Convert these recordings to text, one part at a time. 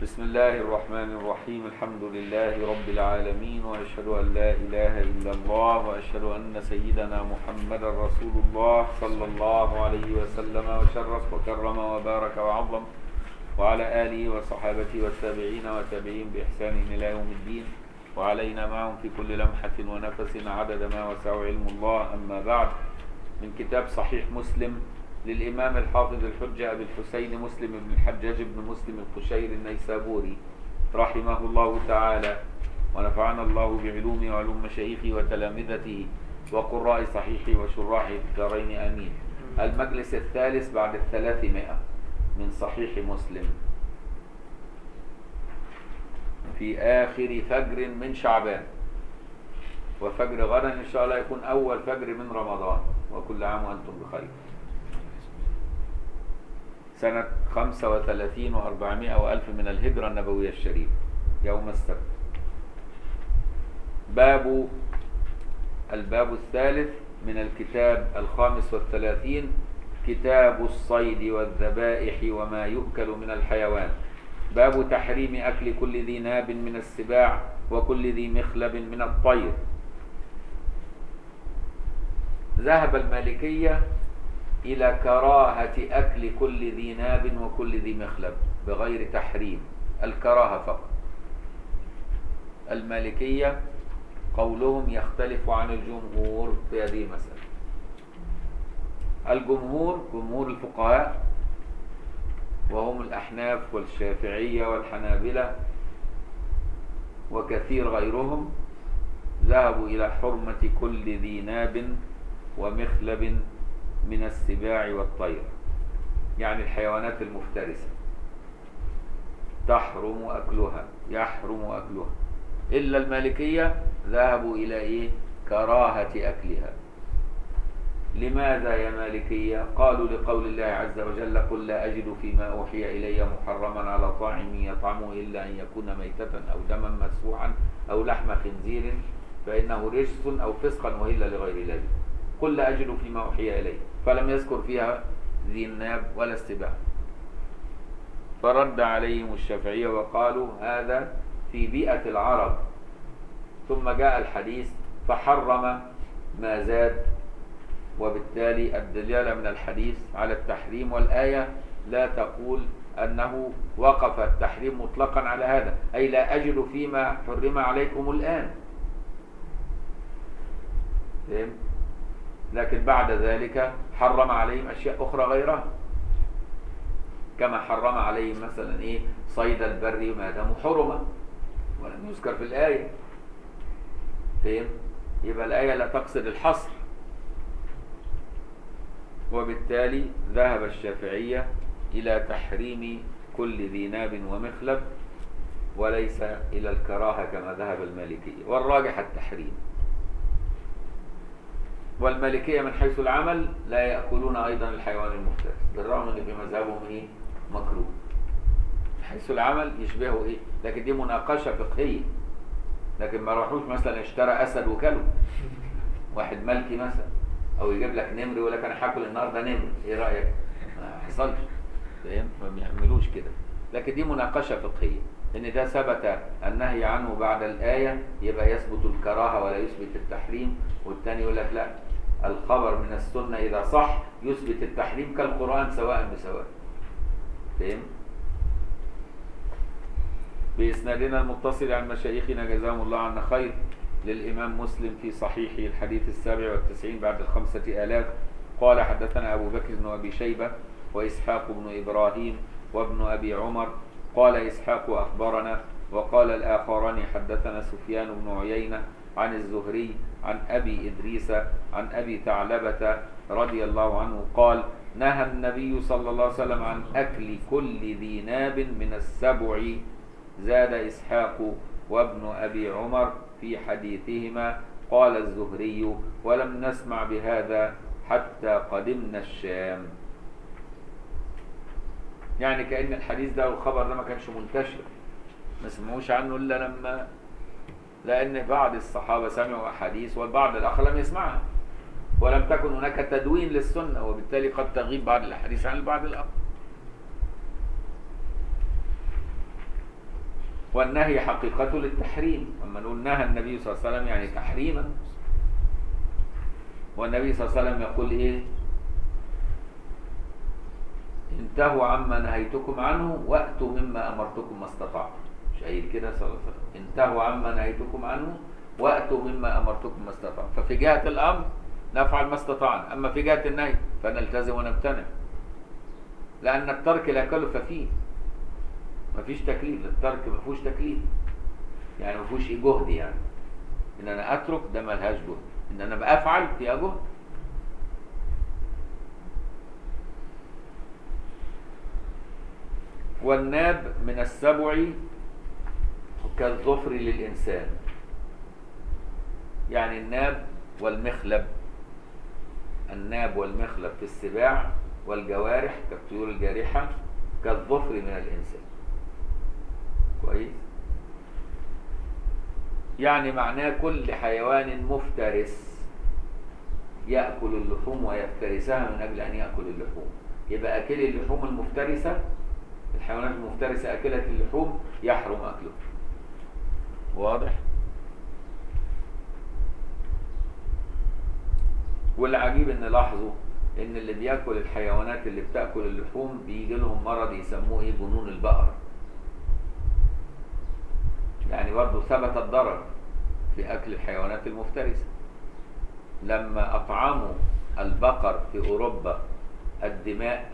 بسم الله الرحمن الرحيم. الحمد لله رب العالمين، وأشهد أن لا إله إلا الله، وأشهد أن سيدنا محمد رسول الله صلى الله عليه وسلم وشرف وكرم وبارك وعظم، وعلى آله وصحابته والتابعين وتابعين بإحسان إلى يوم الدين، وعلينا معهم في كل لمحة ونفس عدد ما وسع علم الله. أما بعد، من كتاب صحيح مسلم للإمام الحافظ الحجة أبي الحسين مسلم بن الحجاج بن مسلم القشيري النيسابوري رحمه الله تعالى، ونفعنا الله بعلومه وعلوم مشايخه وتلامذته وقراء صحيحه وشراحه في الدارين آمين. المجلس الثالث بعد 300 من صحيح مسلم في آخر فجر من شعبان، وفجر غدا إن شاء الله يكون أول فجر من رمضان، وكل عام وأنتم بخير. سنة 35 و400 وألف من الهجرة النبوية الشريفة، يوم السبت. الباب الثالث من الكتاب 35، كتاب الصيد والذبائح وما يؤكل من الحيوان. باب تحريم أكل كل ذي ناب من السباع وكل ذي مخلب من الطير. ذهب المالكية إلى كراهة أكل كل ذي ناب وكل ذي مخلب بغير تحريم، الكراهة فقط. المالكية قولهم يختلف عن الجمهور في هذه المسألة. الجمهور جمهور الفقهاء، وهم الأحناف والشافعية والحنابلة وكثير غيرهم، ذهبوا إلى حرمة كل ذي ناب ومخلب من السباع والطير، يعني الحيوانات المفترسة يحرم أكلها. إلا المالكية ذهبوا إلى كراهة أكلها. لماذا يا مالكية؟ قالوا لقول الله عز وجل: قل لا أجد فيما أوحي إلي محرما على طاعم يطعمه إلا أن يكون ميتة أو دما مسفوحا أو لحم خنزير فإنه رجس أو فسقا وهل لغير الله. قل لا أجد فيما أوحي إلي، فلم يذكر فيها ذي الناب ولا السباع. فرد عليهم الشافعية وقالوا هذا في بيئة العرب، ثم جاء الحديث فحرم ما زاد، وبالتالي الدلالة من الحديث على التحريم، والآية لا تقول أنه وقف التحريم مطلقا على هذا، أي لا أجد فيما حرم عليكم الآن. فهم؟ لكن بعد ذلك حرم عليهم أشياء أخرى غيرها، كما حرم عليهم مثلا صيد البر ما دام حرما ولم يذكر في الآية. فهم؟ يبقى الآية لا تقصد الحصر، وبالتالي ذهب الشافعية إلى تحريم كل ذي ناب ومخلب، وليس إلى الكراهة كما ذهب المالكية، والراجح التحريم. والمالكية من حيث العمل لا يأكلون أيضا الحيوان المفترس، بالرغم أن في مذهبهم مكروه. حيث العمل يشبهه لكن دي مناقشة فقهية. لكن ما راحوش مثلا اشترى أسد وكله، واحد ملكي مثلا، أو يجيب لك نمر ويقول لك أنا هاكل النهارده نمر، إيه رأيك؟ ما حصلش. فاهم؟ ما بيعملوش كده. لكن دي مناقشة فقهية، إن ده ثبت النهي عنه بعد الآية يبقى يثبت الكراهة ولا يثبت التحريم، والتاني يقول لك لا، الخبر من السنة إذا صح يثبت التحريم كالقرآن سواء بسواء. فهم؟ بإسنادنا المتصل عن مشايخنا جزاهم الله عنا خير للإمام مسلم في صحيحه الحديث 97 بعد 5000، قال: حدثنا أبو بكر بن أبي شيبة وإسحاق بن إبراهيم وابن أبي عمر. قال إسحاق: أخبرنا. وقال الآخران: حدثنا سفيان بن عيينة عن الزهري عن أبي إدريس عن أبي ثعلبة رضي الله عنه قال: نهى النبي صلى الله عليه وسلم عن أكل كل ذي ناب من السبع. زاد إسحاق وابن أبي عمر في حديثهما. قال الزهري: ولم نسمع بهذا حتى قدمنا الشام. يعني كأن الحديث ده والخبر ده ما كانش منتشر، ما سمعوش عنه إلا لأن بعض الصحابة سمعوا أحاديث والبعض الآخر لم يسمعها، ولم تكن هناك تدوين للسنة، وبالتالي قد تغيب بعض الأحاديث عن البعض الآخر. والنهي حقيقته للتحريم، اما نقول نهى النبي صلى الله عليه وسلم يعني تحريما. والنبي صلى الله عليه وسلم يقول ايه؟ انتهوا عما نهيتكم عنه واتوا مما امرتكم ما استطعتم. مش قايل كده صلى الله عليه وسلم؟ انتهوا عما نهيتكم عنه واتوا مما امرتكم ما استطعتم. ففي جهه الامر نفعل ما استطعنا، اما في جهه النهي فنلتزم ونمتنع، لان الترك لا كلف فيه، مفيش تكليف. الترك مفيهوش تكليف، يعني مفيهوش جهد. يعني ان انا اترك ده ملهاش جهد، ان انا بافعل فيها جهد. والناب من السبع كالظفر للإنسان، يعني الناب والمخلب. الناب والمخلب في السباع والجوارح كالطيور الجارحة كالظفر من الإنسان. كويس؟ يعني معناه كل حيوان مفترس يأكل اللحوم ويفترسها من أجل أن يأكل اللحوم. يبقى أكل اللحوم المفترسة، الحيوانات المفترسة أكلة اللحوم يحرم أكله. واضح؟ والعجيب ان لاحظوا ان اللي بياكل الحيوانات اللي بتاكل اللحوم بيجي لهم مرض يسموه ايه؟ جنون البقر. يعني برضه ثبت الضرر في اكل الحيوانات المفترسه. لما اطعموا البقر في اوروبا الدماء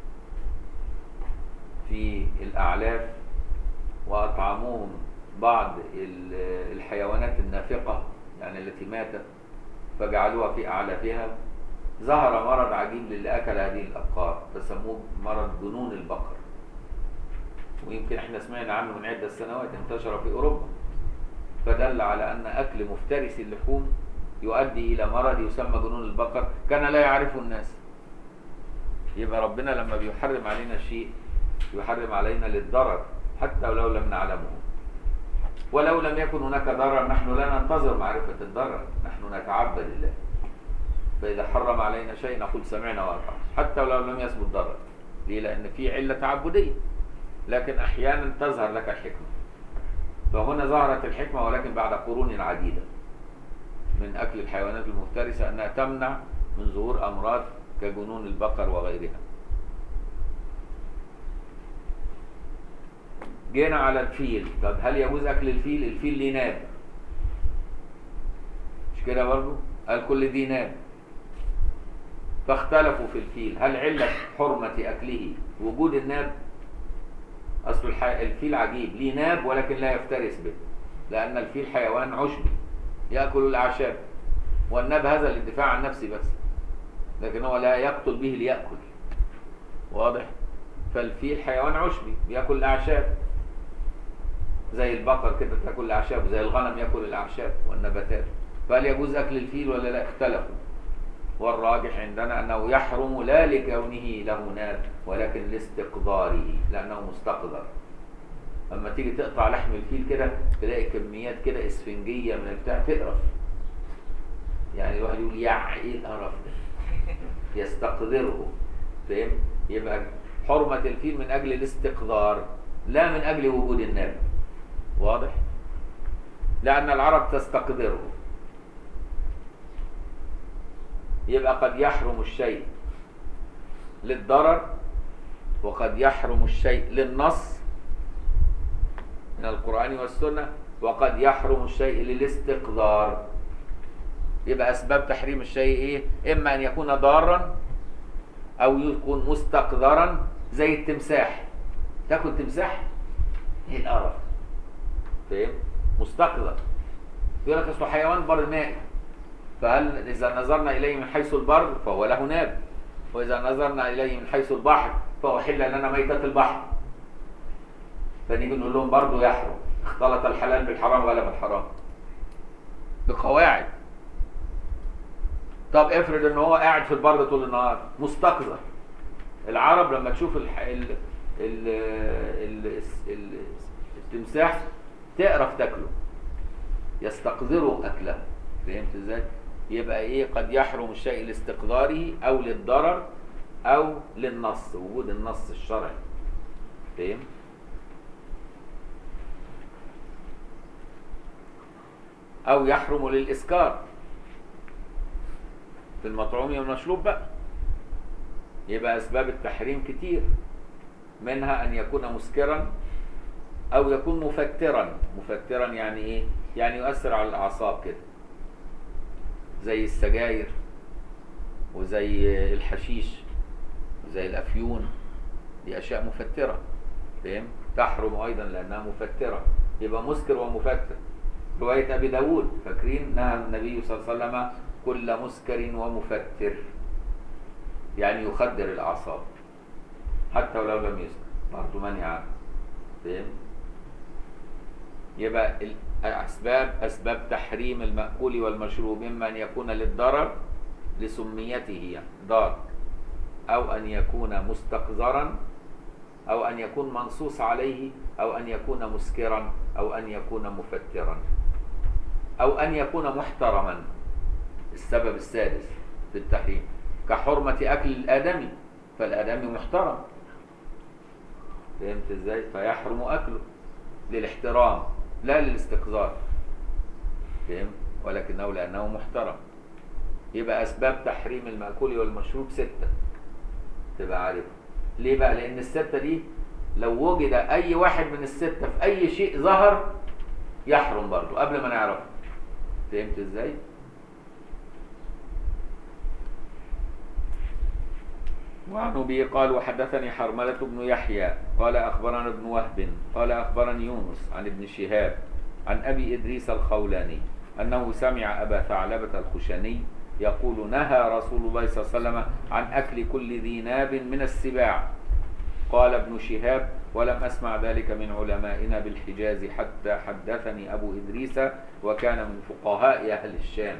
في الاعلاف، واطعموهم بعض الحيوانات النافقه يعني التي ماتت فجعلوها في أعلافها، ظهر مرض عجيب للي أكل هذه الأبقار فسموه مرض جنون البقر. ويمكن احنا سمعنا عنه من عدة سنوات، انتشر في أوروبا، فدل على أن أكل مفترس اللحوم يؤدي إلى مرض يسمى جنون البقر كان لا يعرفه الناس. يبقى ربنا لما بيحرم علينا شيء يحرم علينا للضرر حتى ولو لم نعلمه. ولو لم يكن هناك ضرر نحن لا ننتظر معرفة الضرر، نحن نتعبد الله. فإذا حرم علينا شيء نقول سمعنا وأطعنا حتى ولو لم يثبت ضرر. ليه؟ لأن في علة تعبدية، لكن أحيانا تظهر لك الحكمة. فهنا ظهرت الحكمة ولكن بعد قرون عديدة من أكل الحيوانات المفترسة أنها تمنع من ظهور أمراض كجنون البقر وغيرها. جينا على الفيل. طب هل يجوز أكل الفيل؟ الفيل ليه ناب، مش كده برضه؟ قال كل ذي ناب. فاختلفوا في الفيل، هل علة حرمة أكله وجود الناب؟ أصل الفيل عجيب، ليه ناب ولكن لا يفترس به، لأن الفيل حيوان عشبي يأكل الأعشاب، والناب هذا للدفاع عن نفسه بس، لكن هو لا يقتل به ليأكل. واضح؟ فالفيل حيوان عشبي بيأكل الأعشاب زي البقر كده تاكل الاعشاب، زي الغنم ياكل الاعشاب والنباتات. فهل يجوز اكل الفيل ولا لا؟ اختلفوا، والراجح عندنا انه يحرم لا لكونه له ناب ولكن لاستقذاره، لانه مستقذر. اما تيجي تقطع لحم الفيل كده تلاقي كميات كده اسفنجيه من البتاع تقرف، يعني الواحد يقول يا ايه القرف ده، يستقذره. فاهم؟ يبقى حرمه الفيل من اجل الاستقذار لا من اجل وجود الناب. واضح؟ لأن العرب تستقذره. يبقى قد يحرم الشيء للضرر وقد يحرم الشيء للنص من القرآن والسنة، وقد يحرم الشيء للاستقذار. يبقى أسباب تحريم الشيء إيه؟ إما أن يكون ضارا أو يكون مستقذرا، زي التمساح. تاكل تمساح؟ إيه القرف؟ فاهم؟ مستقذر. يقول لك اصله حيوان برمائي، فهل اذا نظرنا اليه من حيث البر فهو له ناب، واذا نظرنا اليه من حيث البحر فهو حل لنا ميتة البحر. فنيجي نقول لهم برضه يحرم، اختلط الحلال بالحرام غلب الحرام بقواعد. طب افرض ان هو قاعد في البر طول النهار مستقذر. العرب لما تشوف التمساح تقرف تاكله، يستقذروا اكله. فهمت ازاي؟ يبقى ايه؟ قد يحرم الشيء لاستقذاره او للضرر او للنص، وجود النص الشرعي. فهم؟ أو يحرم للإسكار في المطعوم والمشروب بقى. يبقى أسباب التحريم كتير، منها أن يكون مسكرا أو يكون مفترا. مفترا يعني إيه؟ يعني يؤثر على الأعصاب كده، زي السجاير وزي الحشيش وزي الأفيون، دي أشياء مفترة، فاهم؟ تحرم أيضا لأنها مفترة. يبقى مسكر ومفتر. رواية أبي داود، فاكرين؟ نهى النبي صلى الله عليه وسلم كل مسكر ومفتر، يعني يخدر الأعصاب حتى ولو لم يسكر، برضه منهي عنه، فاهم؟ يبقى أسباب تحريم المأكول والمشروب إما أن يكون للضرر لسميته يعني ضار، أو أن يكون مستقذرا، أو أن يكون منصوص عليه، أو أن يكون مسكرا، أو أن يكون مفترا، أو أن يكون محترما. السبب السادس في التحريم كحرمة أكل الآدمي، فالآدمي محترم، فهمت إزاي؟ فيحرم أكله للاحترام لا للاستقذار، فهم؟ ولكنه لأنه محترم. يبقى أسباب تحريم المأكول والمشروب 6، تبقى عارفه. ليه بقى؟ لأن ال6 دي لو وجد أي واحد من ال6 في أي شيء ظهر يحرم برضه قبل ما نعرفه، فهمت إزاي؟ وعن أبي قال وحدثني حرملة بن يحيى قال أخبرنا ابن وهب قال أخبرني يونس عن ابن شهاب عن أبي إدريس الخولاني أنه سمع أبا ثعلبة الخشني يقول نهى رسول الله صلى الله عليه وسلم عن أكل كل ذي ناب من السباع. قال ابن شهاب ولم أسمع ذلك من علمائنا بالحجاز حتى حدثني أبو إدريس وكان من فقهاء أهل الشام.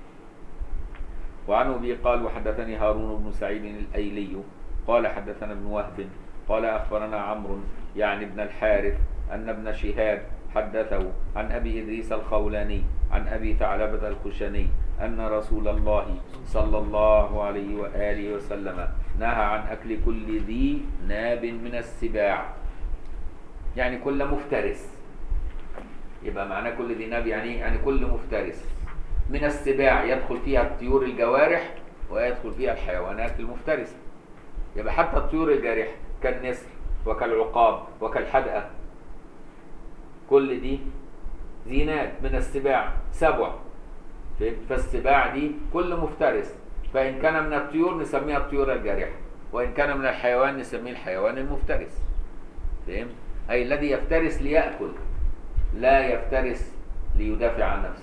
وعن أبي قال وحدثني هارون بن سعيد الأيلي قال حدثنا ابن وهب قال أخبرنا عمرو يعني ابن الحارث أن ابن شهاب حدثه عن أبي إدريس الخولاني عن أبي ثعلبة الخشني أن رسول الله صلى الله عليه وآله وسلم نهى عن أكل كل ذي ناب من السباع، يعني كل مفترس. يبقى معناه كل ذي ناب يعني كل مفترس من السباع، يدخل فيها الطيور الجوارح ويدخل فيها الحيوانات المفترسة. يبقى حتى الطيور الجارحة كالنسر وكالعقاب وكالحدقة كل دي ذي ناب من السباع، سبع. فالسباع دي كل مفترس، فإن كان من الطيور نسميها الطيور الجارحة، وإن كان من الحيوان نسميه الحيوان المفترس، فهمت؟ أي الذي يفترس ليأكل، لا يفترس ليدافع عن نفسه.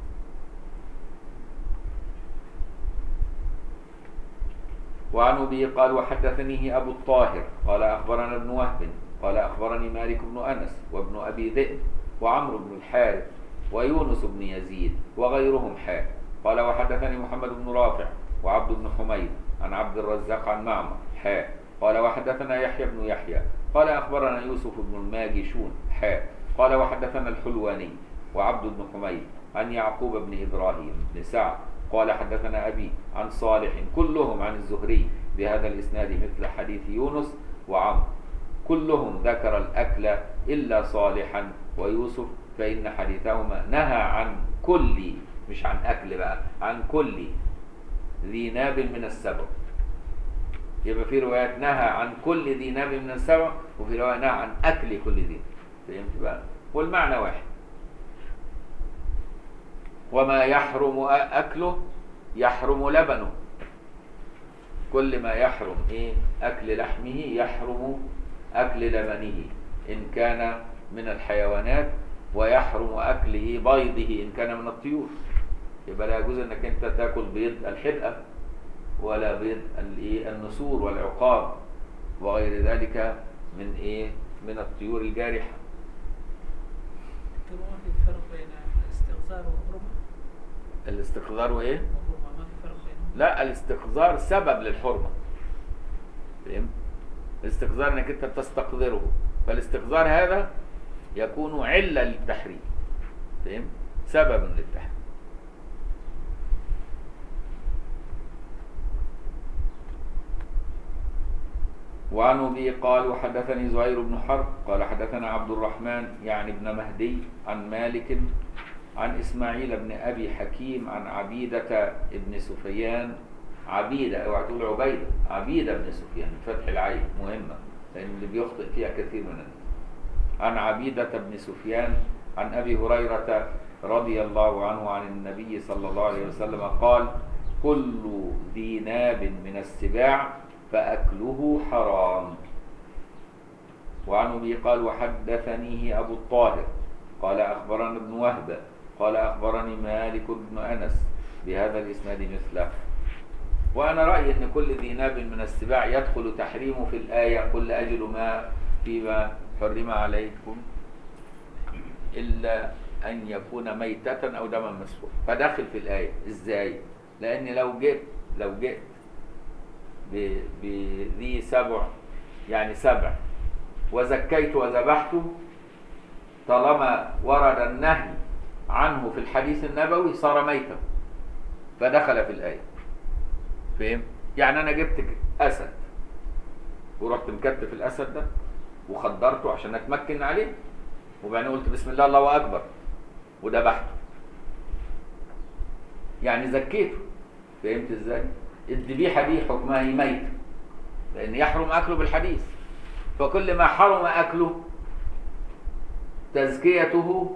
وعن أبي قال وحدثنيه أبو الطاهر قال أخبرنا ابن وهب قال أخبرني مالك بن أنس وابن أبي ذئب وعمرو بن الحارث ويونس بن يزيد وغيرهم حاء. قال وحدثني محمد بن رافع وعبد بن حميد عن عبد الرزاق عن معمر حاء. قال وحدثنا يحيى بن يحيى قال أخبرنا يوسف بن الماجشون حاء. قال وحدثنا الحلواني وعبد بن حميد عن يعقوب بن إبراهيم بن سعد قال حدثنا أبي عن صالح كلهم عن الزهري بهذا الإسناد مثل حديث يونس وعمرو، كلهم ذكر الأكل إلا صالحا ويوسف فإن حديثهما نهى عن كل، مش عن أكل بقى، عن كل ذي ناب من السبع. يبقى في روايات نهى عن كل ذي ناب من السبع، وفي رواية نهى عن أكل كل ذي. فهمت بقى؟ والمعنى واحد. وما يحرم أكله يحرم لبنه، كل ما يحرم أكل لحمه يحرم أكل لبنه إن كان من الحيوانات، ويحرم أكله بيضه إن كان من الطيور. يبقى لا يجوز أنك أنت تأكل بيض الحدقة ولا بيض النسور والعقاب وغير ذلك من الطيور الجارحة. ما في فرق بين الاستغذار والحرمة؟ الاستقذار وإيه؟ والحرمة ما في فرق بينهم؟ لا، الاستقذار سبب للحرمة، فهمت؟ الاستقذار انك انت تستقذره، فالاستقذار هذا يكون علة للتحريم، فهمت؟ سبب للتحريم. وعن أبي قال وحدثني زهير بن حرب قال حدثنا عبد الرحمن يعني ابن مهدي عن مالك عن إسماعيل بن أبي حكيم عن عبيدة بن سفيان. عبيدة، اوعى تقول عبيدة، عبيدة بن سفيان بفتح العين مهمة، لأن اللي بيخطئ فيها كثير من الناس. عن عبيدة بن سفيان عن أبي هريرة رضي الله عنه عن النبي صلى الله عليه وسلم قال: كل ذي ناب من السباع فأكله حرام. وعن أبي قال: وحدثنيه أبو الطاهر قال أخبرنا ابن وهب قال أخبرني مالك بن أنس بهذا الإسناد مثله. وأنا رأيي أن كل ذي ناب من السباع يدخل تحريمه في الآية: قل أجل ما فيما حرم عليكم إلا أن يكون ميتة أو دما مسفوحا، فداخل في الآية. إزاي؟ لأن لو جئت بذي سبع، يعني سبع، وزكيت وذبحت، طالما ورد النهي عنه في الحديث النبوي صار ميتا، فدخل في الآية. فهم؟ يعني أنا جبت أسد ورحت مكتف الأسد ده وخدرته عشان أتمكن عليه، وبعدين قلت بسم الله الله أكبر وذبحته، يعني زكيته. فهمت إزاي؟ الذبيحة دي حكمها هي ميت، لأن يحرم أكله بالحديث، فكل ما حرم أكله تزكيته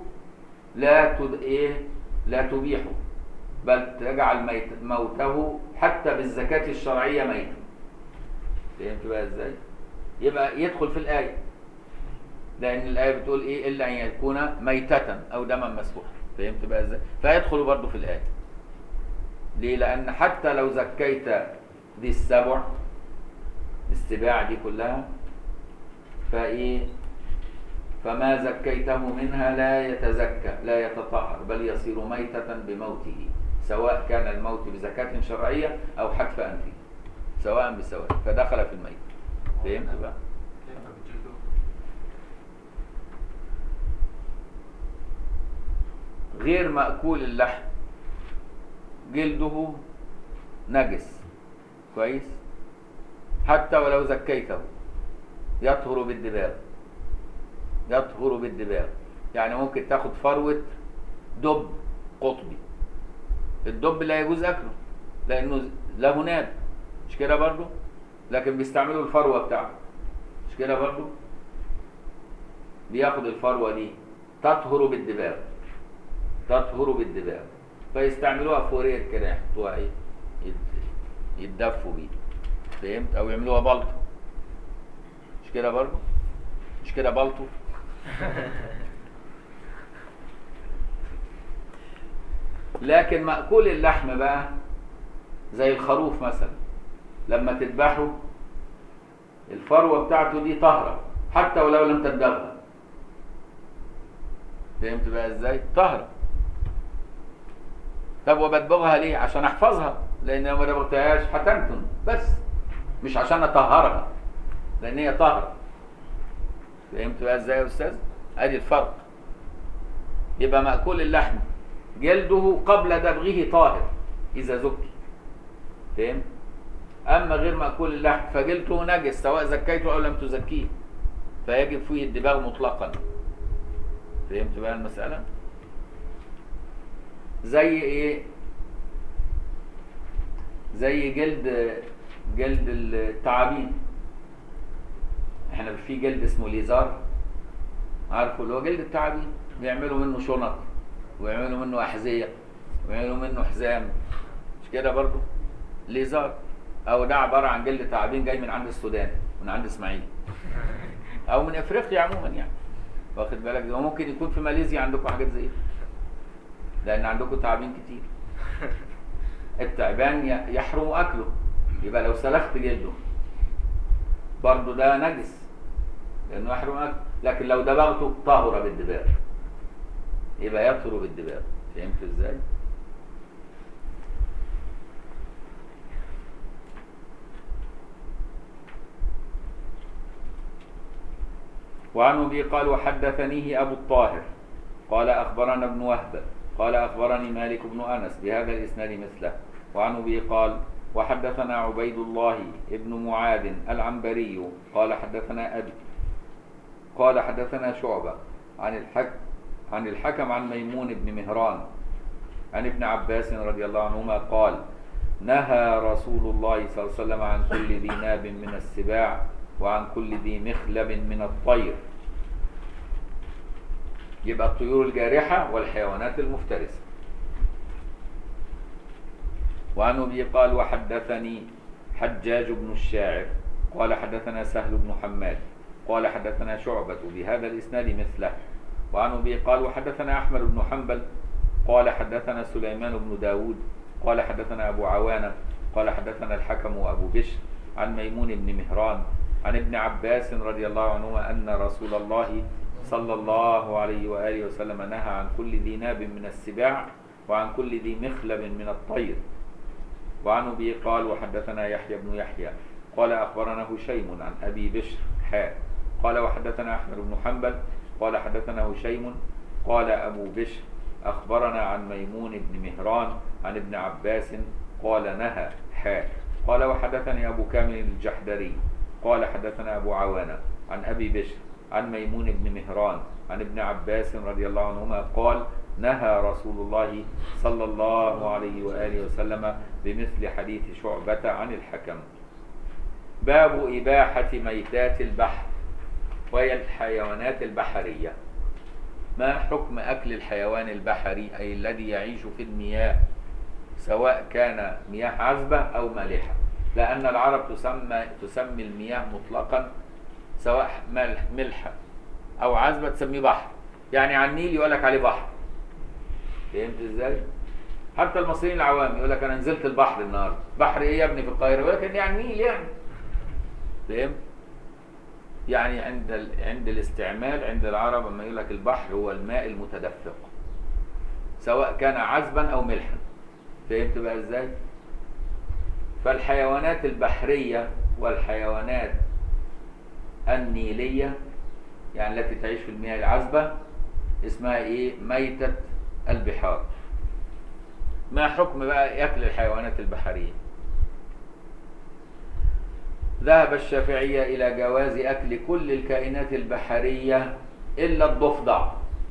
لا تبيحه، بل تجعل موته حتى بالزكاة الشرعية ميتا. فهمت بقى ازاي؟ يبقى يدخل في الآية، لأن الآية بتقول إيه؟ إلا أن يكون ميتة أو دما مسفوحا. فهمت بقى ازاي؟ فيدخل برضه في الآية. ليه؟ لأن حتى لو زكيت دي السباع دي كلها، فما زكيته منها لا يتزكى، لا يتطهر، بل يصير ميتة بموته، سواء كان الموت بزكاة شرعية أو حتف أنفه، سواء بسواء، فدخل في الميت. فهمت بقى؟ غير مأكول اللحم جلده نجس كويس، حتى ولو زكيته يطهر بالدباغ. يطهر بالدباغ يعني ممكن تاخد فروة دب قطبي، الدب لا يجوز أكله لأنه له ناب، مش كده برضه؟ لكن بيستعملوا الفروة بتاعته، مش كده برضه؟ بياخد الفروة دي تطهر بالدباغ، تطهر بالدباغ، فيستعملوها فورية كده، يحطوها يتدفوا بيه. فهمت؟ أو يعملوها بلطو، مش كده برضه؟ مش كده بلطو؟ لكن مأكول اللحم بقى زي الخروف مثلا، لما تذبحه الفروة بتاعته دي طاهرة حتى ولو لم تدبغها. فهمت بقى ازاي؟ طاهرة. طب وبدبغها ليه؟ عشان احفظها، لان لو ما دبغتهاش هتنتن، بس مش عشان اطهرها، لان هي طاهرة. فهمت بقى ازاي يا استاذ؟ ادي الفرق. يبقى مأكول اللحم جلده قبل دبغه طاهر اذا زكي. فهمت؟ اما غير مأكول اللحم فجلده نجس سواء زكيته او لم تزكيه، فيجب فيه الدباغ مطلقا. فهمت بقى المسألة؟ زي ايه؟ زي جلد التعابين. احنا في جلد اسمه ليزار، عارفه اللي هو جلد التعابين، بيعملوا منه شنط ويعملوا منه احذية ويعملوا منه حزام، مش كده برضو؟ ليزار، او ده عبارة عن جلد تعابين جاي من عند السودان، من عند اسماعيل، او من افريقيا عموما يعني، واخد بالك؟ وممكن يكون في ماليزيا عندكم حاجات زي كده، لان عندكم تعابين كتير. التعبان يحرم اكله، يبقى لو سلخت جلده برضو ده نجس لانه يحرم اكله، لكن لو دبغته طهر بالدباغ، يبقى يطهر بالدباغ. فهمت ازاي؟ وعن أبي قال: وحدثنيه أبو الطاهر قال أخبرنا ابن وهب قال أخبرني مالك بن أنس بهذا الإسناد مثله. وعن أبي قال: وحدثنا عبيد الله بن معاذ العنبري قال حدثنا أبي قال حدثنا شعبة عن عن الحكم عن ميمون بن مهران عن ابن عباس رضي الله عنهما قال نهى رسول الله صلى الله عليه وسلم عن كل ذي ناب من السباع وعن كل ذي مخلب من الطير. يبقى الطيور الجارحة والحيوانات المفترسة. وعن أبي قال وحدثني حجاج بن الشاعر قال حدثنا سهل بن حماد قال حدثنا شعبة بهذا الإسناد مثله. وعن أبي قال وحدثنا أحمد بن حنبل قال حدثنا سليمان بن داود قال حدثنا أبو عوانة قال حدثنا الحكم وأبو بشر عن ميمون بن مهران عن ابن عباس رضي الله عنهما أن رسول الله صلى الله عليه وآله وسلم نهى عن كل ذي ناب من السباع وعن كل ذي مخلب من الطير. وعن أبي قال وحدثنا يحيى بن يحيى قال أخبرنا هشيم عن أبي بشر قال وحدثنا أحمد بن حنبل قال حدثنا هشيم قال أبو بشر أخبرنا عن ميمون بن مهران عن ابن عباس قال نهى قال وحدثني أبو كامل الجحدري قال حدثنا أبو عوانة عن أبي بشر عن ميمون بن مهران عن ابن عباس رضي الله عنهما قال نهى رسول الله صلى الله عليه وآله وسلم بمثل حديث شعبة عن الحكم. باب إباحة ميتات البحر وهي الحيوانات البحرية. ما حكم أكل الحيوان البحري أي الذي يعيش في المياه سواء كان مياه عذبة أو مالحة؟ لأن العرب تسمي المياه مطلقا سواء ملحة أو عذبة تسميه بحر. يعني على النيل يقول لك عليه بحر. فهمت ازاي؟ حتى المصريين العوام يقول لك أنا نزلت البحر النهارده. بحر إيه يا ابني في القاهرة؟ يقول لك يعني النيل يعني. فهمت؟ يعني عند الاستعمال عند العرب لما يقول لك البحر هو الماء المتدفق سواء كان عذبا أو ملحا. فهمت بقى ازاي؟ فالحيوانات البحرية والحيوانات النيلية يعني التي تعيش في المياه العذبة اسمها ايه؟ ميتة البحار. ما حكم بقى أكل الحيوانات البحرية؟ ذهب الشافعية إلى جواز أكل كل الكائنات البحرية إلا الضفدع،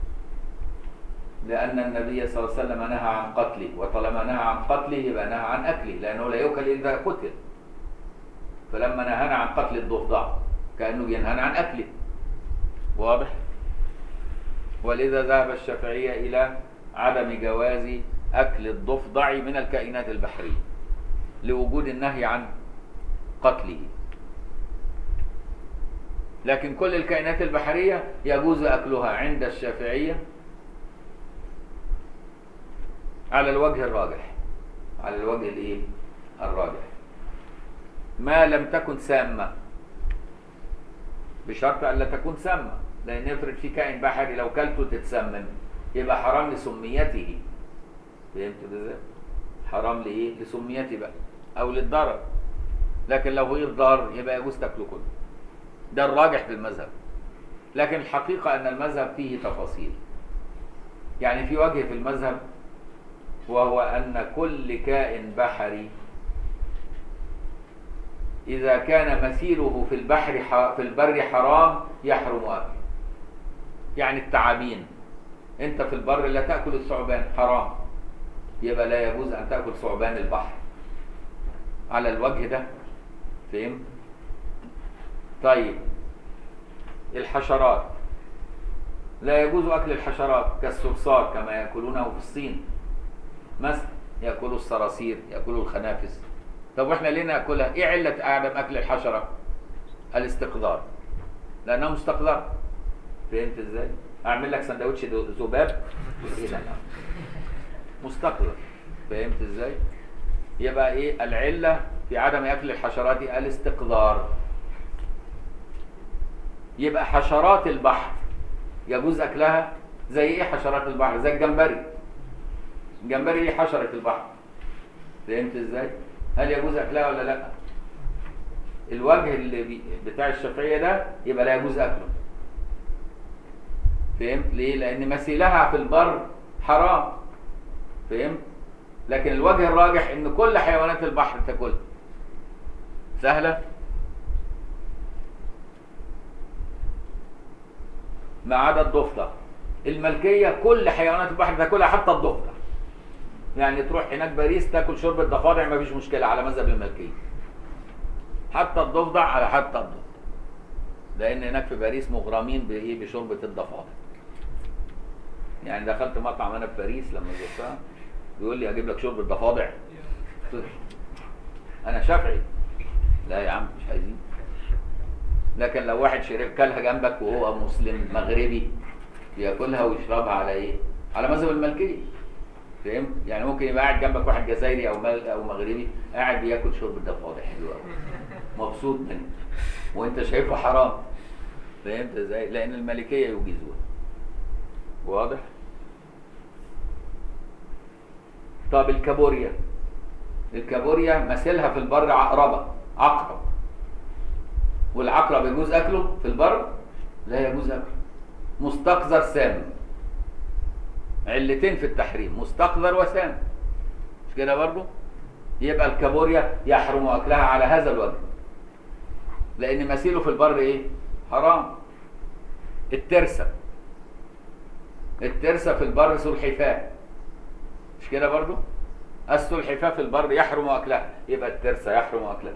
لأن النبي صلى الله عليه وسلم نهى عن قتله، وطالما نهى عن قتله يبقى نهى عن أكله، لأنه لا يؤكل إذا قتل. فلما نهانا عن قتل الضفدع كأنه ينهانا عن أكله. واضح؟ ولذا ذهب الشافعية إلى عدم جواز أكل الضفدع من الكائنات البحرية لوجود النهي عن قتله. لكن كل الكائنات البحرية يجوز أكلها عند الشافعية على الوجه الراجح، على الوجه الايه؟ الراجح، ما لم تكن سامة، بشرط أن لا تكون سامة، لأن افرض في كائن بحري لو كلته تتسمم يبقى حرام لسميته. فهمت ازاي؟ حرام لإيه؟ لسميته بقى أو للضرر. لكن لو غير ضار يبقى يجوز تاكله كله. ده الراجح في المذهب. لكن الحقيقة أن المذهب فيه تفاصيل. يعني في وجه في المذهب وهو أن كل كائن بحري إذا كان مسيره في البر حرام يحرم أكله. يعني التعابين، أنت في البر لا تأكل الثعبان، حرام، يبقى لا يجوز أن تأكل ثعبان البحر على الوجه ده. فهمت؟ طيب الحشرات لا يجوز أكل الحشرات كالصرصار كما يأكلونه في الصين مثلا، يأكلوا الصراصير، يأكلوا الخنافس. طب واحنا ليه ناكلها؟ ايه علة عدم اكل الحشرة؟ الاستقذار، لانها مستقذرة. فهمت ازاي؟ اعمل لك سندوتش ذباب ايه ده؟ مستقذر. فهمت ازاي؟ يبقى ايه العلة في عدم اكل الحشرات؟ الاستقذار. يبقى حشرات البحر يجوز اكلها. زي ايه حشرات البحر؟ زي الجمبري. الجمبري ايه؟ حشرة البحر. فهمت ازاي؟ هل يجوز اكلها ولا لا؟ الوجه اللي بتاع الشافعيه ده يبقى لا يجوز اكله. فهمت ليه؟ لان مثيلها في البر حرام. فهمت؟ لكن الوجه الراجح ان كل حيوانات البحر تاكلها. سهله؟ ما عدا الضفدع. الملكية كل حيوانات البحر تاكلها حتى الضفدع. يعني تروح هناك باريس تاكل شوربة ضفادع ما فيش مشكلة على مذهب الملكية. حتى الضفدع على حتى الضفدع. لأن هناك في باريس مغرمين بإيه؟ بشوربة الضفادع. يعني دخلت مطعم أنا في باريس لما زرتها بيقول لي أجيب لك شوربة ضفادع. أنا شافعي. لا يا عم مش عايزين. لكن لو واحد شرب كلها جنبك وهو مسلم مغربي بياكلها ويشربها على ايه؟ على مذهب المالكيه. فهمت؟ يعني ممكن يبقى قاعد جنبك واحد جزائري او مغربي قاعد بياكل شرب الضفادع حلو قوي. مبسوط منه. وانت شايفه حرام. فهمت ازاي؟ لان المالكيه يجيزوها. واضح؟ طب الكابوريا. الكابوريا مثلها في البر عقرب. والعقرب يجوز اكله في البر؟ لا يجوز اكله. مستقذر سام. علتين في التحريم، مستقذر وسام. مش كده برضو؟ يبقى الكابوريا يحرم اكلها على هذا الوجه. لان مثيله في البر ايه؟ حرام. الترسه في البر سلحفاه. مش كده برضو؟ السلحفاه في البر يحرم اكلها، يبقى الترسه يحرم اكلها.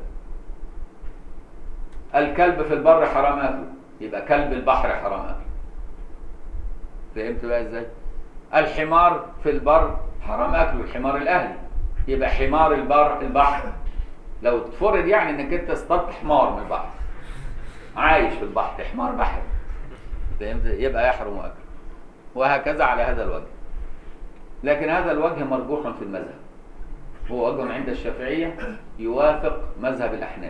الكلب في البر حرام اكله، يبقى كلب البحر حرام اكله. فهمت بقى ازاي؟ الحمار في البر حرام اكله، الحمار الاهلي، يبقى حمار البحر. لو تفرض يعني انك انت اصطدت حمار من البحر عايش في البحر، حمار بحر، فهمت؟ يبقى يحرم اكله. وهكذا على هذا الوجه. لكن هذا الوجه مرجوح في المذهب، هو وجه عند الشافعيه يوافق مذهب الاحناف.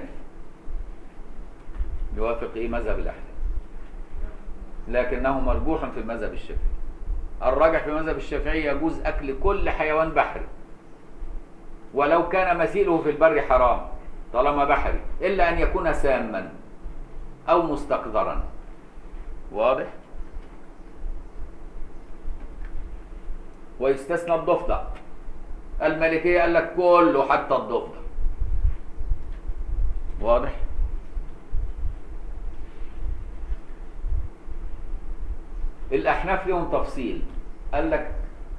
يوافق ايه؟ مذهب الاحناف. لكنه مرجوح في المذهب الشافعي. الراجح في مذهب الشافعي يجوز اكل كل حيوان بحري ولو كان مثيله في البر حرام طالما بحري، الا ان يكون ساما او مستقذرا. واضح؟ ويستثنى الضفدع. المالكيه قال لك كله حتى الضفدع. واضح؟ الأحناف لهم تفصيل. قال لك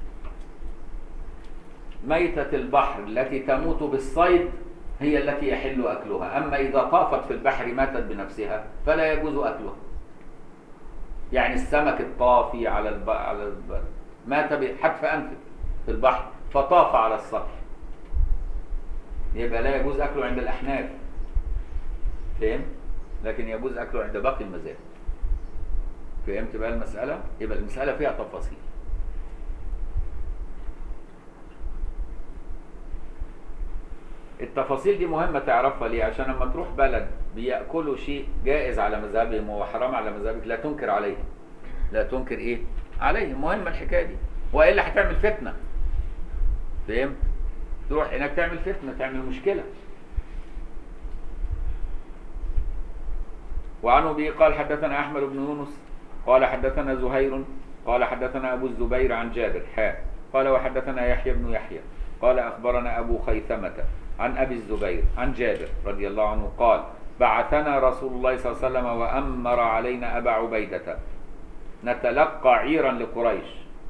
ميتة البحر التي تموت بالصيد هي التي يحل أكلها، أما إذا طافت في البحر ماتت بنفسها فلا يجوز أكلها. يعني السمك الطافي على البحر مات بحتف أنفه في البحر فطاف على السطح، يبقى لا يجوز أكله عند الأحناف. فهم؟ لكن يجوز أكله عند باقي المذاهب. فهمت بقى المسألة؟ يبقى المسألة فيها تفاصيل. التفاصيل دي مهمة تعرفها ليه؟ عشان لما تروح بلد بيأكلوا شيء جائز على مذهبهم وحرام على مذهبك لا تنكر عليهم. لا تنكر ايه؟ عليهم. مهمة الحكاية دي. وإلا هتعمل فتنة. فهمت؟ تروح هناك تعمل فتنة، تعمل مشكلة. وعنه به قال حدثنا أحمد بن يونس قال حدثنا زهير قال حدثنا أبو الزبير عن جابر قال وحدثنا يحيى بن يحيى قال أخبرنا أبو خيثمة عن أبي الزبير عن جابر رضي الله عنه قال بعثنا رسول الله صلى الله عليه وسلم وأمر علينا أبا عبيدة نتلقى عيرا لقريش.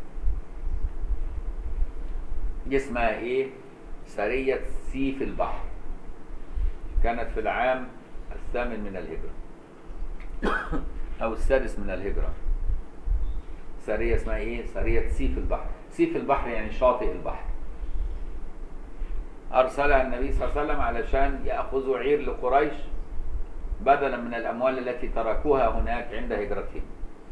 دي اسمها إيه؟ سرية سيف البحر. كانت في العام 8 من الهجرة أو 6 من الهجرة. سرية اسمها إيه؟ سرية سيف البحر. سيف البحر يعني شاطئ البحر. أرسلها النبي صلى الله عليه وسلم علشان يأخذوا عير لقريش بدلا من الأموال التي تركوها هناك عند هجرتهم.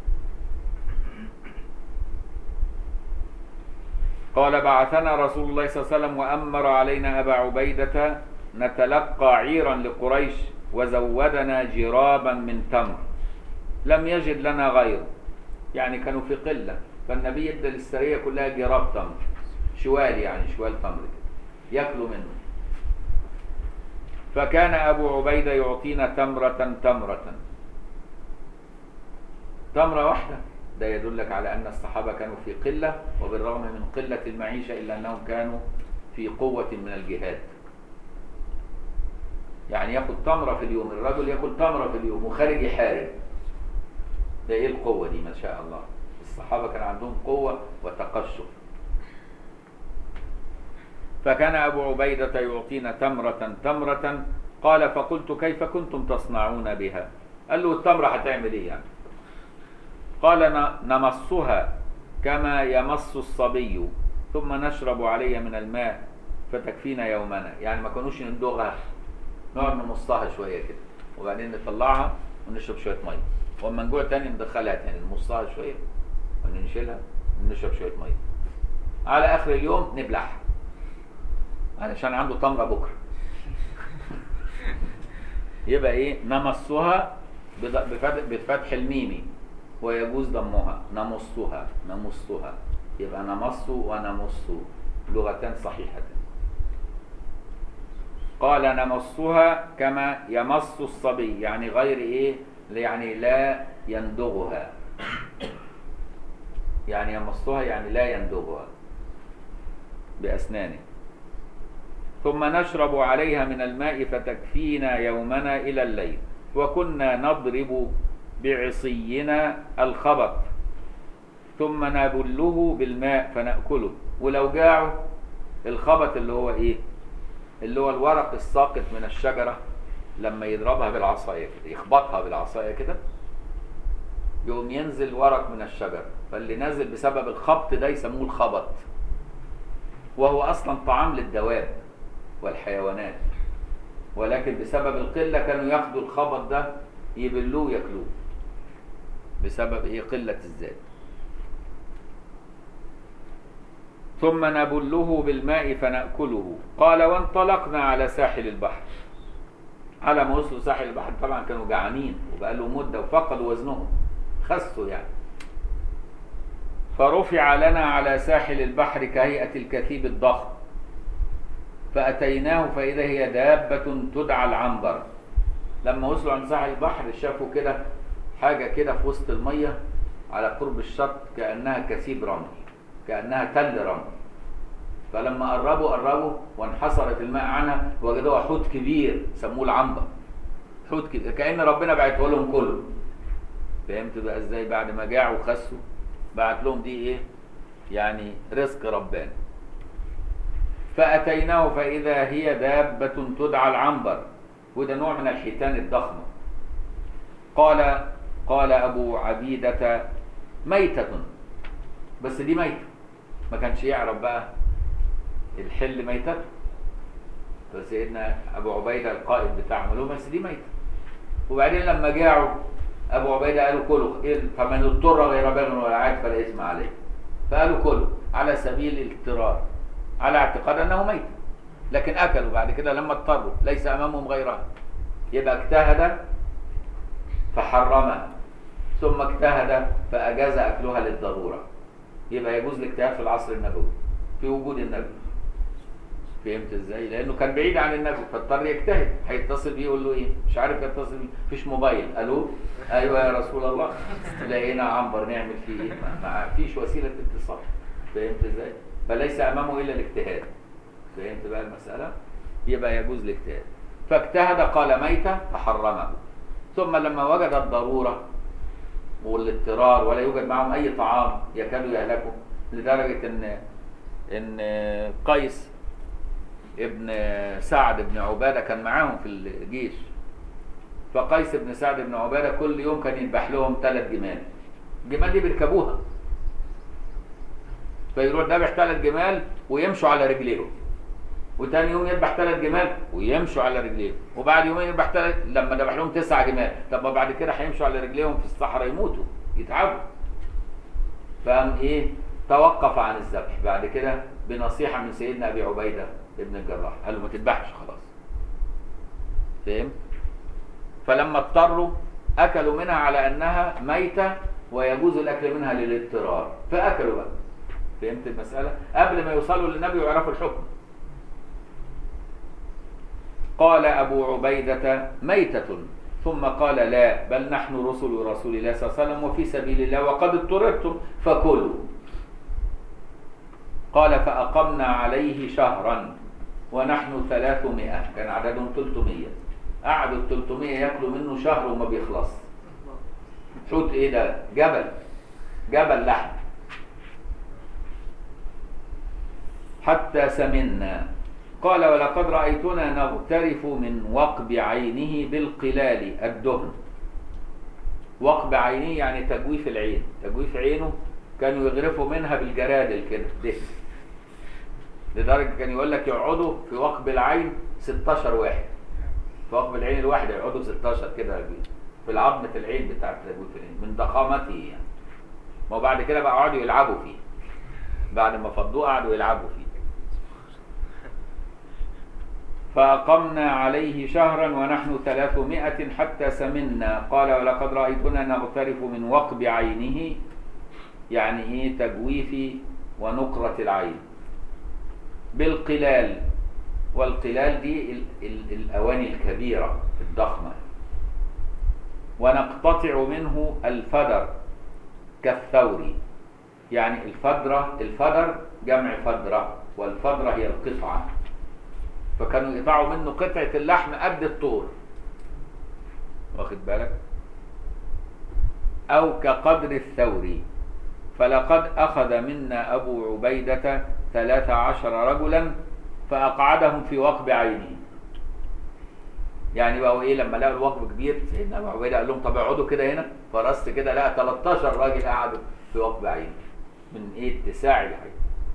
قال بعثنا رسول الله صلى الله عليه وسلم وأمر علينا أبا عبيدة نتلقى عيرا لقريش وزودنا جرابا من تمر لم يجد لنا غيره. يعني كانوا في قلة، فالنبي ادى للسرية كلها جراب تمر، شوال يعني شوال تمر يأكلوا منه. فكان أبو عبيدة يعطينا تمرة واحدة. ده يدلك على أن الصحابة كانوا في قلة، وبالرغم من قلة المعيشة إلا أنهم كانوا في قوة من الجهاد. يعني يأكل تمرة في اليوم، الرجل يأكل تمرة في اليوم وخارج يحارب. ده إيه القوة دي؟ ما شاء الله. الصحابة كان عندهم قوة وتقشف. فكان أبو عبيدة يعطينا تمرة تمرة. قال فقلت كيف كنتم تصنعون بها؟ قال له التمرة هتعمل ايه يعني؟ قال نمصها كما يمص الصبي ثم نشرب عليها من الماء فتكفينا يومنا. يعني ما كانوش ندوغها، نقعد نمصها شوية كده وبعدين نطلعها ونشرب شوية مية، واما نجوع تاني ندخلها تاني نمصها شوية ونشيلها ونشرب شوية مية، على آخر اليوم نبلعها علشان عنده تمرة بكرة. يبقى ايه؟ نمصها بفتح الميم ويجوز ضمها، نمصها نمصها، يبقى نمص ونمص لغتان صحيحتان. قال نمصها كما يمص الصبي، يعني غير ايه؟ يعني لا يندغها، يعني يمصها يعني لا يندغها بأسنانه. ثم نشرب عليها من الماء فتكفينا يومنا إلى الليل. وكنا نضرب بعصينا الخبط ثم نبله بالماء فنأكله. ولو جاعوا الخبط اللي هو ايه؟ اللي هو الورق الساقط من الشجرة، لما يضربها بالعصاية كده، يخبطها بالعصاية كده، يقوم ينزل ورق من الشجرة، فاللي نازل بسبب الخبط ده يسموه الخبط، وهو أصلا طعام للدواب والحيوانات، ولكن بسبب القلة كانوا ياخدوا الخبط ده يبلوه وياكلوه بسبب ايه؟ قلة الزاد. ثم نبله بالماء فنأكله. قال وانطلقنا على ساحل البحر. على ما وصلوا ساحل البحر طبعا كانوا جعانين وبقى له مدة وفقدوا وزنهم، خسوا يعني. فرفع لنا على ساحل البحر كهيئة الكثيب الضخم، فأتيناه فإذا هي دابة تدعى العنبر. لما وصلوا عند ساحل البحر شافوا كده حاجة كده في وسط المية على قرب الشط، كأنها كثيب رمل، كأنها تل رمل. فلما قربوا وانحصرت الماء عنها وجدوها حوت كبير سموه العنبر، حوت كبير كأن ربنا بعته لهم كله. فهمت بقى ازاي؟ بعد ما جاعوا وخسوا بعت لهم دي ايه؟ يعني رزق رباني. فأتيناه فإذا هي دابة تدعى العنبر، وده نوع من الحيتان الضخمة. قال أبو عبيدة ميتة، بس دي ميتة، ما كانش يعرف بقى الحل ميتة، فسيدنا أبو عبيدة القائد بتاعهم قال لهم بس دي ميتة. وبعدين لما جاعوا أبو عبيدة قالوا كلوا، فمن اضطر غير باغ ولا عاد فلا إثم عليه، فقالوا كلوا على سبيل الاضطرار، على اعتقاد أنه ميت، لكن أكلوا بعد كده لما اضطروا، ليس أمامهم غيرها. يبقى اجتهد فحرمها، ثم اجتهد فأجاز أكلها للضرورة. يبقى يجوز الاجتهاد في العصر النبوي في وجود النبي. فهمت ازاي؟ لأنه كان بعيد عن النبي فاضطر يجتهد. هيتصل بيه يقول له ايه؟ مش عارف يتصل بيه، مفيش موبايل. الو ايوه يا رسول الله، لقينا عنبر نعمل فيه ايه؟ ما فيش وسيلة اتصال. فهمت ازاي؟ فليس أمامه إلا الاجتهاد. فهمت بقى المسألة؟ يبقى يجوز الاجتهاد. فاجتهد قال ميتة فحرمه. ثم لما وجد الضرورة والاضطرار ولا يوجد معهم أي طعام يكادوا يهلكوا، لدرجة إن قيس ابن سعد بن عبادة كان معاهم في الجيش. فقيس بن سعد بن عبادة كل يوم كان يذبح لهم 3 جمال. الجمال دي بيركبوها، فيروح ذبح 3 جمال ويمشوا على رجليهم، وتاني يوم يذبح 3 جمال ويمشوا على رجليهم، وبعد يومين يذبح لما ذبح لهم 9 جمال. طب ما بعد كده هيمشوا على رجليهم في الصحراء يموتوا يتعبوا. فقام ايه؟ توقف عن الذبح بعد كده بنصيحة من سيدنا أبي عبيدة ابن الجراح، قال له ما تذبحش خلاص. فهمت؟ فلما اضطروا أكلوا منها على أنها ميتة ويجوز الأكل منها للاضطرار، فأكلوا بقى. فهمت المسألة؟ قبل ما يوصلوا للنبي ويعرفوا الحكم. قال أبو عبيدة ميتة، ثم قال لا، بل نحن رسل رسول الله صلى الله عليه وسلم وفي سبيل الله وقد اضطررتم فكلوا. قال فأقمنا عليه شهرا ونحن 300، كان عددهم 300، قعدوا 300 ياكلوا منه شهر وما بيخلص. حوت ايه ده؟ جبل لحم. حتى سمنا. قال ولقد رأيتنا نغترف من وقب عينه بالقلال الدهن. وقب عينه يعني تجويف العين، تجويف عينه كانوا يغرفوا منها بالجرادل كده دهن، لدرجة كان يقول لك يقعدوا في وقب العين 16 واحد، في وقب العين الواحدة يقعدوا 16 كده في العظمة العين بتاعت تجويف العين من ضخامته يعني. ما بعد كده بقى قعدوا يلعبوا فيه، بعد ما فضوه قعدوا يلعبوا فيه. فأقمنا عليه شهرا ونحن 300 حتى سمنا. قال ولقد رأيتنا نغترف من وقب عينه، يعني ايه تجويف ونقرة العين، بالقلال. والقلال دي الأواني الكبيرة الضخمة. ونقتطع منه الفدر كالثور، يعني الفدر جمع فدرة، والفدرة هي القطعة، فكانوا يقطعوا منه قطعة اللحم قد الطور، واخد بالك، أو كقدر الثور. فلقد أخذ منا أبو عبيدة 13 رجلا فأقعدهم في وقب عينه. يعني بقوا ايه لما لقوا الوقب كبير سيدنا ابو عبيده قال لهم طب اقعدوا كده هنا، فرصت كده لقى 13 راجل قعدوا في وقب عينه من ايه اتساع العين.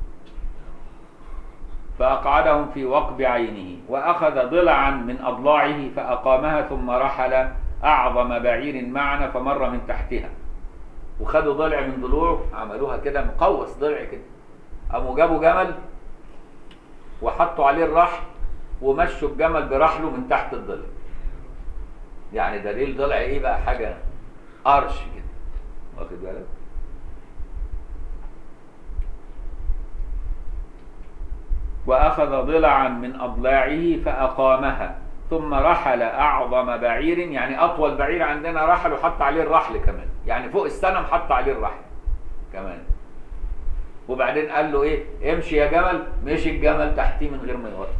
فأقعدهم في وقب عينه وأخذ ضلعا من أضلاعه فأقامها ثم رحل أعظم بعير معنا فمر من تحتها. وخدوا ضلع من ضلوعه عملوها كده مقوس ضلع كده، قاموا جابوا جمل وحطوا عليه الرحل ومشوا الجمل برحله من تحت الضلع. يعني دليل ضلع ايه بقى، حاجة قرش كده، واخد بالك. وأخذ ضلعا من أضلاعه فأقامها ثم رحل أعظم بعير، يعني أطول بعير عندنا رحل وحط عليه الرحل كمان، يعني فوق السنم حط عليه الرحل كمان. وبعدين قال له إيه، امشي يا جمل، مشي الجمل تحتيه من غير ما يغطي.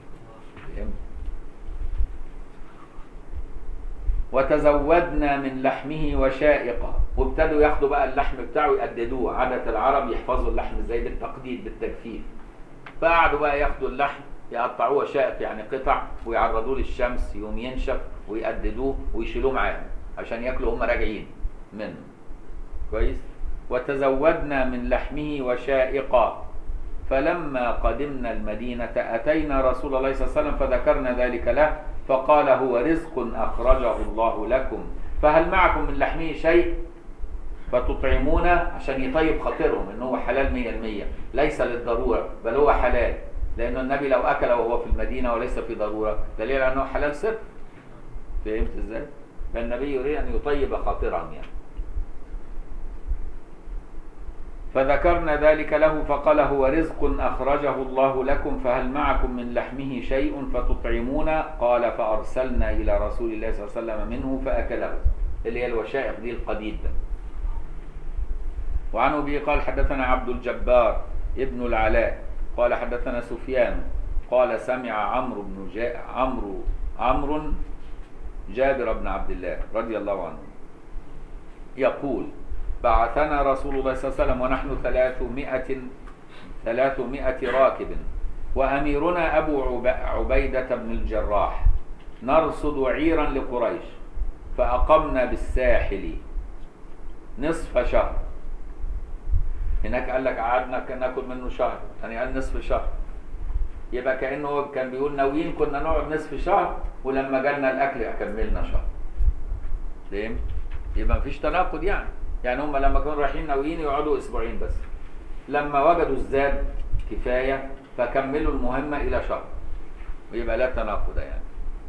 وتزودنا من لحمه وشائقه، وابتدوا ياخدوا بقى اللحم بتاعه يقددوه. عادة العرب يحفظوا اللحم ازاي، بالتقديد بالتجفيف. فقعدوا بقى ياخدوا اللحم يقطعوه شائق يعني قطع ويعرضوه للشمس يوم ينشف ويقددوه ويشيلوه معاهم عشان ياكلوا هم راجعين منه. كويس. وتزودنا من لحمه وشائقا. فلما قدمنا المدينة أتينا رسول الله صلى الله عليه وسلم فذكرنا ذلك له فقال هو رزق أخرجه الله لكم فهل معكم من لحمه شيء فتطعمون، عشان يطيب خاطرهم ان هو حلال 100%، ليس للضرورة بل هو حلال، لأن النبي لو أكل وهو في المدينة وليس في ضرورة دليل أنه حلال صرف. فهمت ازاي؟ فالنبي يريد أن يطيب خاطرهم يعني. فذكرنا ذلك له فقال هو رزق أخرجه الله لكم فهل معكم من لحمه شيء فتطعمون؟ قال فأرسلنا إلى رسول الله صلى الله عليه وسلم منه فأكله، اللي هي الوشائق دي القديد ده. وعن أبي قال حدثنا عبد الجبار ابن العلاء قال حدثنا سفيان قال سمع عمرو جابر بن عبد الله رضي الله عنه يقول بعثنا رسول الله صلى الله عليه وسلم ونحن 300 راكب وأميرنا أبو عبيدة بن الجراح نرصد عيرا لقريش فأقمنا بالساحل نصف شهر. هناك قال لك قعدنا ناكل منه شهر، يعني قال نصف شهر، يبقى كأنه كان بيقول ناويين كنا نقعد نصف شهر ولما جالنا الأكل كملنا شهر. فهمت؟ يبقى مفيش تناقض يعني هم لما كانوا رايحين ناويين يقعدوا اسبوعين بس، لما وجدوا الزاد كفايه فكملوا المهمه الى شهر، ويبقى لا تناقض يعني.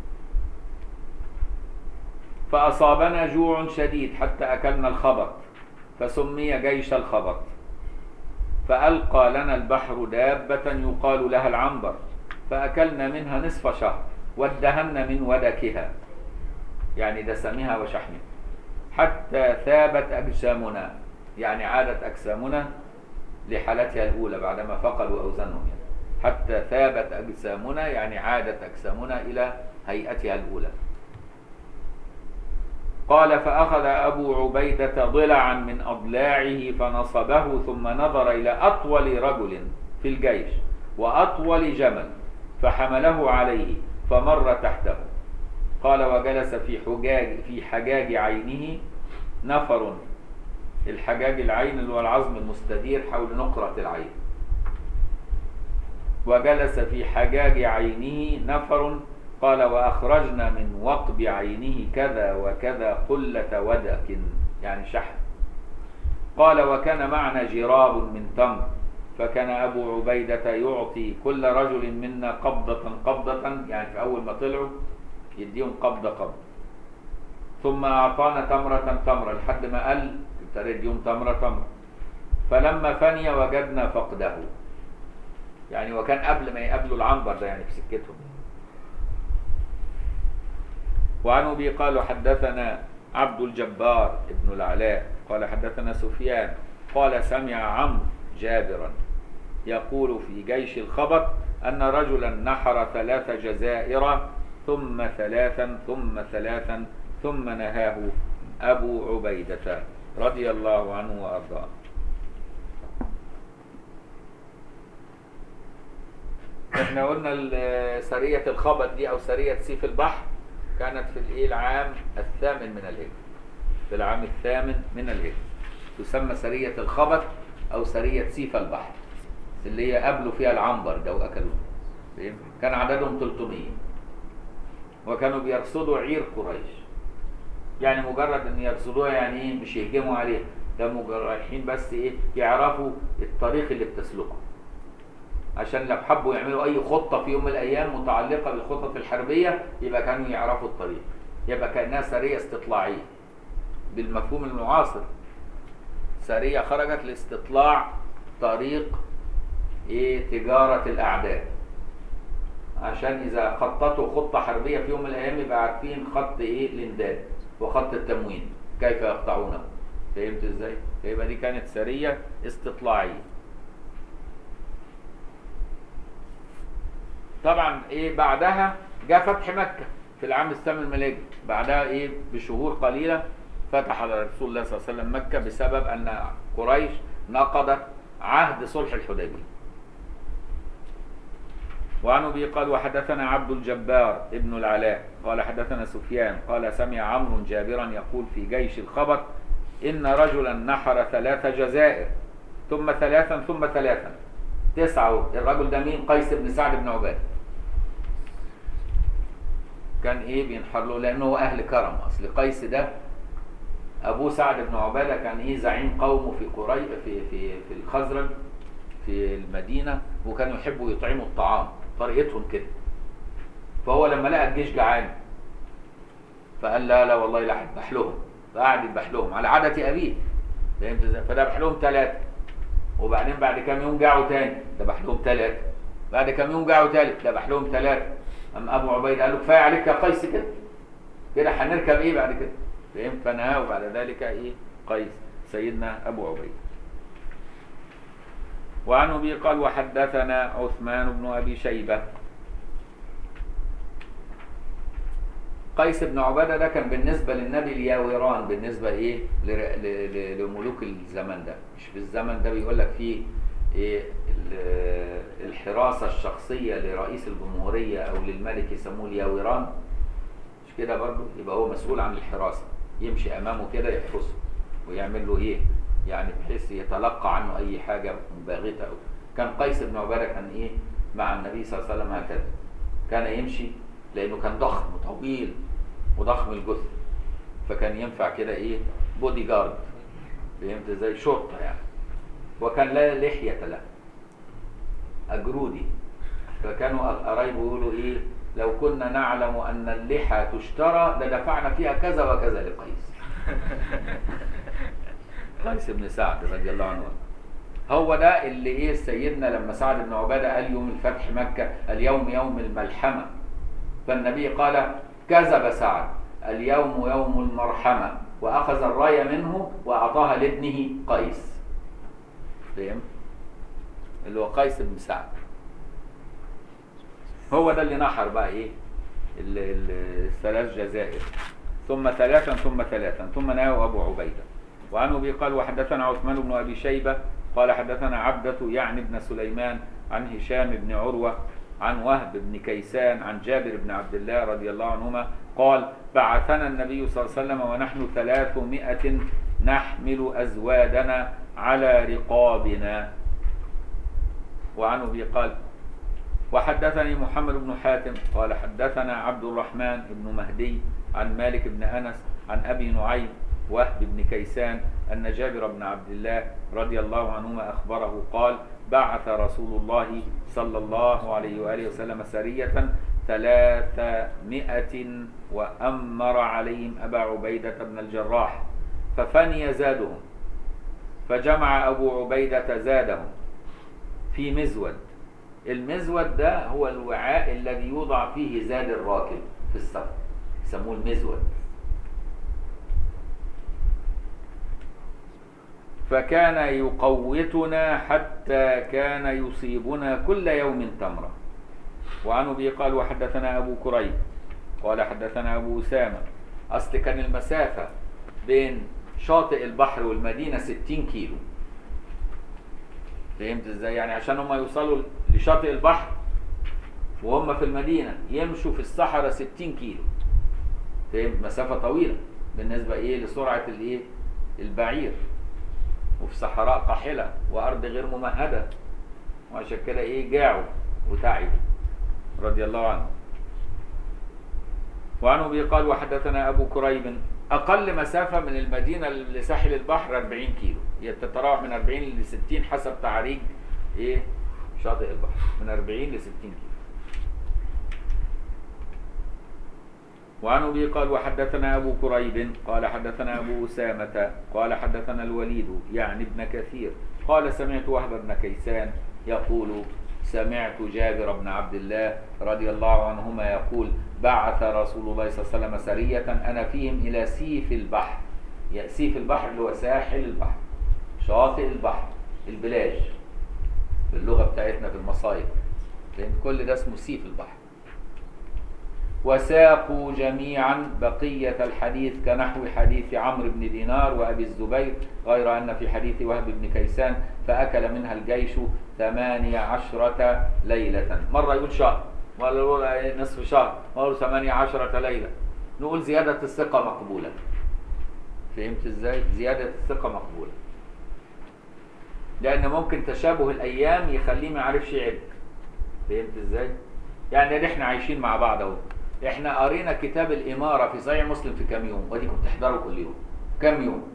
فاصابنا جوع شديد حتى اكلنا الخبط فسمي جيش الخبط. فالقى لنا البحر دابه يقال لها العنبر فاكلنا منها نصف شهر وادهن من ودكها، يعني دسمها وشحمها، حتى ثابت أجسامنا، يعني عادت أجسامنا لحالتها الأولى بعدما فقدوا أوزانهم يعني. حتى ثابت أجسامنا يعني عادت أجسامنا إلى هيئتها الأولى. قال فأخذ أبو عبيدة ضلعا من أضلاعه فنصبه ثم نظر إلى أطول رجل في الجيش وأطول جمل فحمله عليه فمر تحته. قال وجلس في حجاج عينه نفر. الحجاج العين اللي هو العظم المستدير حول نقرة العين. وجلس في حجاج عينه نفر. قال وأخرجنا من وقب عينه كذا وكذا قلة ودك، يعني شحم. قال وكان معنا جراب من تمر، فكان أبو عبيدة يعطي كل رجل منا قبضة، يعني في أول ما طلعوا يديهم قبضة، ثم أعطانا تمرة لحد ما قل ابتدى يديهم تمرة. فلما فني وجدنا فقده، يعني وكان قبل ما يقابلوا العنبر ده، يعني في سكتهم. وعن أبي قال حدثنا عبد الجبار ابن العلاء قال حدثنا سفيان قال سمع عمرو جابرا يقول في جيش الخبط أن رجلا نحر 3 جزائر ثم 3 ثم 3 ثم نهاه أبو عبيدة رضي الله عنه وأرضاه. احنا قلنا سرية الخبط دي أو سرية سيف البحر كانت في العام 8 من الهجرة. في العام 8 من الهجرة تسمى سرية الخبط أو سرية سيف البحر، اللي هي قابلوا فيها العنبر ده وأكلوه. كان عددهم 300 وكانوا بيرصدوا عير قريش. يعني مجرد ان يرصدوها يعني ايه، مش يهجموا عليها، ده رايحين بس ايه يعرفوا الطريق اللي بتسلكه، عشان لو حبوا يعملوا اي خطة في يوم من الايام متعلقة بالخطط الحربية يبقى كانوا يعرفوا الطريق، يبقى كأنها سرية استطلاعية بالمفهوم المعاصر. سرية خرجت لاستطلاع طريق ايه تجارة الاعداء، عشان اذا خططوا خطة حربية في يوم من الايام يبقى عارفين خط ايه الامداد وخط التموين كيف يقطعونه. فهمت ازاي؟ يبقى دي كانت سرية استطلاعية. طبعا ايه بعدها جاء فتح مكة في العام 8 من الهجرة. بعدها ايه بشهور قليلة فتح على رسول الله صلى الله عليه وسلم مكة بسبب ان قريش نقضت عهد صلح الحديبية. وعن أبي قال وحدثنا عبد الجبار ابن العلاء قال حدثنا سفيان قال سمع عمرو جابرا يقول في جيش الخبط إن رجلا نحر 3 جزائر ثم 3 ثم 3 9. الرجل ده مين؟ قيس بن سعد بن عبادة. كان ايه بينحر له لأنه هو أهل كرم. أصل قيس ده أبوه سعد بن عبادة كان ايه زعيم قومه في قريش في الخزرج في المدينة، وكانوا يحبوا يطعموا الطعام طريقتهم كده. فهو لما لقى الجيش جعان فقال لا والله لا هذبح لهم، فقعد يذبح لهم على عادة أبيه. فهمت ازاي؟ فذبح لهم 3 وبعدين بعد كام يوم جاعوا تاني ذبح لهم 3 بعد كام يوم جاعوا تالت ذبح لهم 3. أما أبو عبيدة قال له كفاية عليك يا قيس كده هنركب ايه بعد كده؟ فهمت؟ فنهاه وبعد ذلك ايه قيس سيدنا أبو عبيدة. وعن أبي قال وحدثنا عثمان بن أبي شيبة. قيس بن عبادة ده كان بالنسبة للنبي الياوران، بالنسبة إيه لملوك الزمن ده. مش في الزمن ده بيقول لك فيه إيه الحراسة الشخصية لرئيس الجمهورية أو للملك يسموه الياوران، مش كده برضو؟ يبقى هو مسؤول عن الحراسة، يمشي أمامه كده يحرسه ويعمل له إيه يعني بحيث يتلقى عنه أي حاجة مباغتة. كان قيس بن عبادة كان إيه مع النبي صلى الله عليه وسلم هكذا، كان يمشي لأنه كان ضخم وطويل وضخم الجثة، فكان ينفع كده إيه بودي جارد. فهمت إزاي؟ شرطة يعني. وكان لا لحية له أجرودي، فكانوا قرايبه يقولوا إيه لو كنا نعلم أن اللحى تشترى لدفعنا فيها كذا وكذا لقيس. قيس بن سعد رضي الله عنه. هو ده اللي ايه سيدنا لما سعد بن عبادة قال يوم الفتح مكة اليوم يوم الملحمة، فالنبي قال كذب سعد اليوم يوم المرحمة، وأخذ الراية منه وأعطاها لابنه قيس. فهم؟ اللي هو قيس بن سعد. هو ده اللي نحر بقى ايه ال3 جزائر ثم 3 ثم 3 ثم نهاه أبو عبيدة. وعن أبي قال وحدثنا عثمان بن أبي شيبة قال حدثنا عبدة يعني بن سليمان عن هشام بن عروة عن وهب بن كيسان عن جابر بن عبد الله رضي الله عنهما قال بعثنا النبي صلى الله عليه وسلم ونحن 300 نحمل أزوادنا على رقابنا. وعن أبي قال وحدثني محمد بن حاتم قال حدثنا عبد الرحمن بن مهدي عن مالك بن أنس عن أبي نعيم وهب بن كيسان أن جابر بن عبد الله رضي الله عنهما أخبره قال بعث رسول الله صلى الله عليه وآله وسلم سرية 300 وأمر عليهم أبا عبيدة بن الجراح ففني زادهم، فجمع أبو عبيدة زادهم في مزود. المزود ده هو الوعاء الذي يوضع فيه زاد الراكب في السفر، يسموه المزود. فكان يقوتنا حتى كان يصيبنا كل يوم تمرة. وعن أبي قال وحدثنا أبو كريب قال حدثنا أبو أسامة. أصل كان المسافة بين شاطئ البحر والمدينة 60 كيلو. فهمت ازاي؟ يعني عشان هم يوصلوا لشاطئ البحر وهم في المدينة يمشوا في الصحراء 60 كيلو. فهمت؟ مسافة طويلة بالنسبة لسرعة البعير، وفي صحراء قاحلة وأرض غير ممهدة، وعشان كده جاعوا وتعبوا رضي الله عنه. وعن أبي قال وحدثنا أبو كريب أقل مسافة من المدينة لساحل البحر 40 كيلو، هي تتراوح من 40 ل 60 حسب تعريج شاطئ البحر، من 40 ل 60 كيلو. وعن أبي قال وحدثنا أبو كريب قال حدثنا أبو أسامة قال حدثنا الوليد يعني ابن كثير قال سمعت وهب بن كيسان يقول سمعت جابر بن عبد الله رضي الله عنهما يقول بعث رسول الله صلى الله عليه وسلم سرية أنا فيهم إلى سيف البحر. سيف البحر اللي هو ساحل البحر، شاطئ البحر، البلاج باللغة بتاعتنا في المصايف، لأن كل ده اسمه سيف البحر. وساقوا جميعا بقية الحديث كنحو حديث عمرو بن دينار وأبي الزبير، غير أن في حديث وهب بن كيسان فأكل منها الجيش 18 ليلة. مرة يقول شهر، مرة يقول نصف شهر، مرة يقول 18 ليلة. نقول زيادة الثقة مقبولة. فهمت ازاي؟ زيادة الثقة مقبولة، لأن ممكن تشابه الأيام يخليه ما يعرفش يعد. فهمت ازاي؟ يعني احنا عايشين مع بعض اهو، احنا قرينا كتاب الإمارة في صحيح مسلم في كام يوم، ودي كنت تحضره كل يوم. كام يوم؟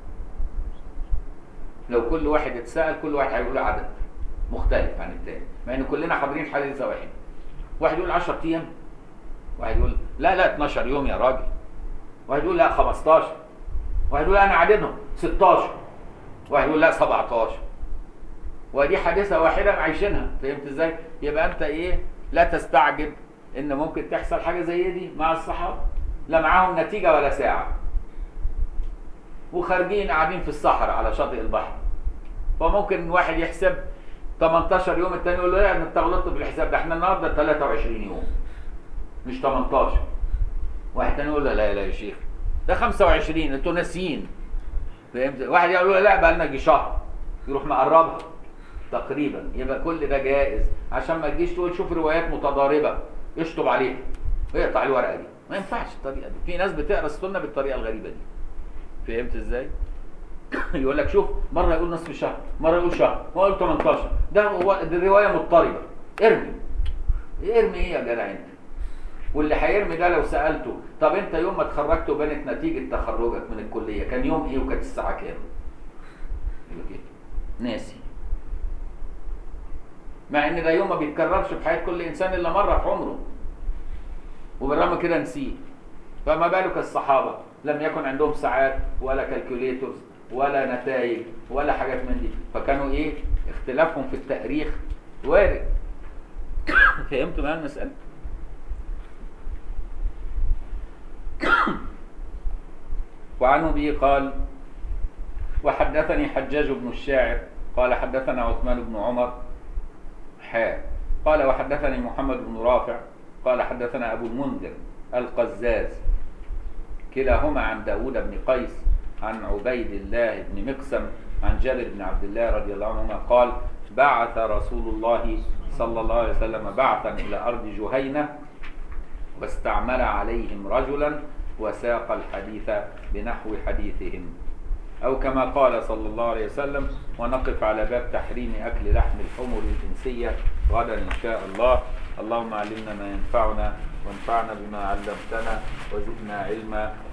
لو كل واحد اتسأل كل واحد هيقول عدد مختلف عن التاني، مع ان كلنا حاضرين حديثة واحد. واحد يقول 10 ايام، واحد يقول لا 12 يوم يا راجل، واحد يقول لا 15، واحد يقول انا عددهم 16، واحد يقول لا 17. ودي حادثة واحدة عايشينها. فهمت ازاي؟ يبقى انت لا تستعجب ان ممكن تحصل حاجة زي دي مع الصحابة، لا معاهم نتيجة ولا ساعة، وخارجين قاعدين في الصحراء على شاطئ البحر. فممكن واحد يحسب 18 يوم، التاني يقول له لا انت غلطت في الحساب ده، احنا النهارده 23 يوم مش 18. واحد تاني يقول له لا يا شيخ ده 25 انتوا ناسيين. فهمت؟ واحد يقول له لا بقى لنا يجي شهر، يروح مقربها تقريبا. يبقى كل ده جائز عشان ما تجيش تقول شوف روايات متضاربه يشطب عليها ويقطع الورقه دي. ما ينفعش الطريقه دي. في ناس بتقرا السنه بالطريقه الغريبه دي. فهمت ازاي؟ يقول لك شوف مره يقول نصف شهر، مره يقول شهر، مره يقول 18. دي الروايه مضطربه. ارمي ايه يا جدع انت؟ واللي هيرمي ده لو سالته طب انت يوم ما اتخرجت وبانت نتيجه تخرجك من الكليه كان يوم ايه وكانت الساعه كام؟ يقول لك ناسي. مع ان ده يوم ما بيتكررش في حياه كل انسان الا مره في عمره، وبالرغم كده نسيه. فما بالك الصحابه لم يكن عندهم ساعات ولا كالكوليتورز ولا نتائج ولا حاجات من دي، فكانوا اختلافهم في التاريخ وارد. فهمتوا بقى المساله؟ وعن ابي قال وحدثني حجاج بن الشاعر قال حدثنا عثمان بن عمر قال وحدثني محمد بن رافع قال حدثنا أبو المنذر القزاز كلاهما عن داود بن قيس عن عبيد الله بن مقسم عن جابر بن عبد الله رضي الله عنهما قال بعث رسول الله صلى الله عليه وسلم بعثا إلى أرض جهينة واستعمل عليهم رجلا وساق الحديث بنحو حديثهم، أو كما قال صلى الله عليه وسلم. ونقف على باب تحريم أكل لحم الحمر الإنسية غدا إن شاء الله. اللهم علمنا ما ينفعنا وانفعنا بما علمتنا وزدنا علما